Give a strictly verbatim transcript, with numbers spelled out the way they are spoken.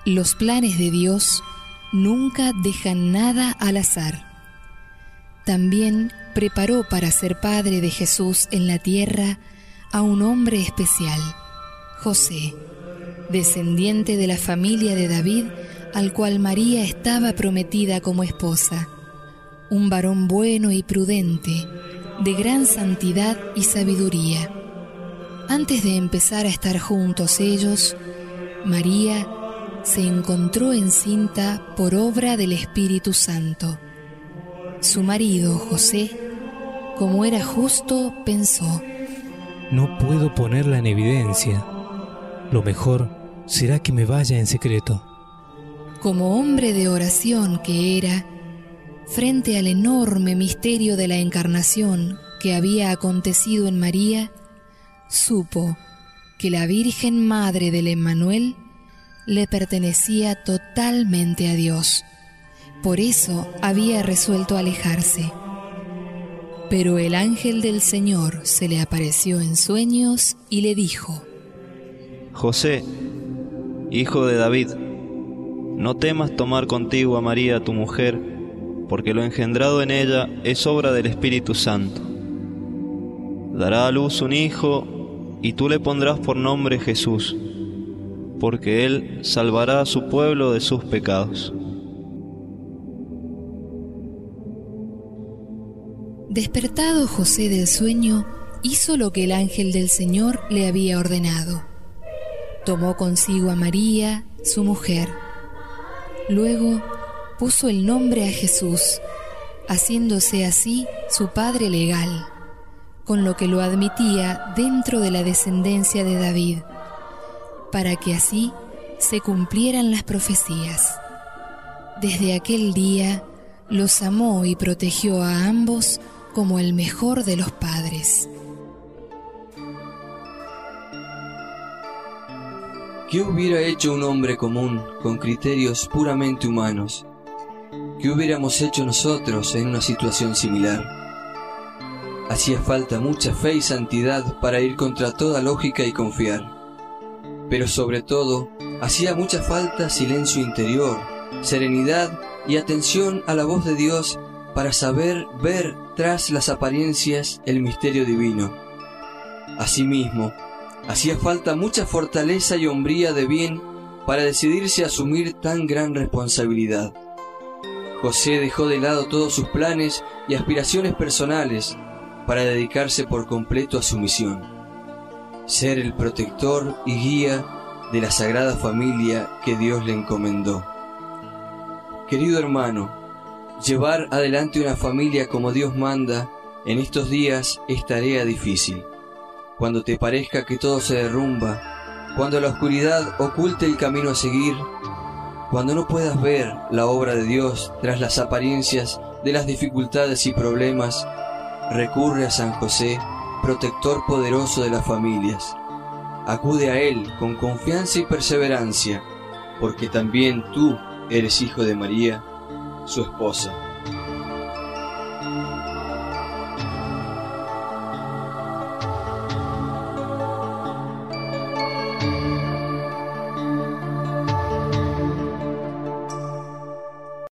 Los planes de Dios nunca dejan nada al azar. También preparó para ser padre de Jesús en la tierra a un hombre especial, José, descendiente de la familia de David, al cual María estaba prometida como esposa, un varón bueno y prudente, de gran santidad y sabiduría. Antes de empezar a estar juntos ellos, María se encontró encinta por obra del Espíritu Santo. Su marido, José, como era justo, pensó: no puedo ponerla en evidencia. Lo mejor será que me vaya en secreto. Como hombre de oración que era, frente al enorme misterio de la encarnación que había acontecido en María, supo que la Virgen Madre del Emmanuel le pertenecía totalmente a Dios. Por eso había resuelto alejarse. Pero el ángel del Señor se le apareció en sueños y le dijo: José, hijo de David, no temas tomar contigo a María tu mujer, porque lo engendrado en ella es obra del Espíritu Santo. Dará a luz un hijo, y tú le pondrás por nombre Jesús, porque él salvará a su pueblo de sus pecados. Despertado José del sueño, hizo lo que el ángel del Señor le había ordenado. Tomó consigo a María, su mujer. Luego puso el nombre a Jesús, haciéndose así su padre legal, con lo que lo admitía dentro de la descendencia de David, para que así se cumplieran las profecías. Desde aquel día los amó y protegió a ambos como el mejor de los padres. ¿Qué hubiera hecho un hombre común con criterios puramente humanos? ¿Qué hubiéramos hecho nosotros en una situación similar? Hacía falta mucha fe y santidad para ir contra toda lógica y confiar. Pero sobre todo, hacía mucha falta silencio interior, serenidad y atención a la voz de Dios para saber ver tras las apariencias el misterio divino. Asimismo, hacía falta mucha fortaleza y hombría de bien para decidirse a asumir tan gran responsabilidad. José dejó de lado todos sus planes y aspiraciones personales para dedicarse por completo a su misión: ser el protector y guía de la Sagrada Familia que Dios le encomendó. Querido hermano, llevar adelante una familia como Dios manda en estos días es tarea difícil. Cuando te parezca que todo se derrumba, cuando la oscuridad oculte el camino a seguir, cuando no puedas ver la obra de Dios tras las apariencias de las dificultades y problemas, recurre a San José, protector poderoso de las familias. Acude a él con confianza y perseverancia, porque también tú eres hijo de María, su esposa.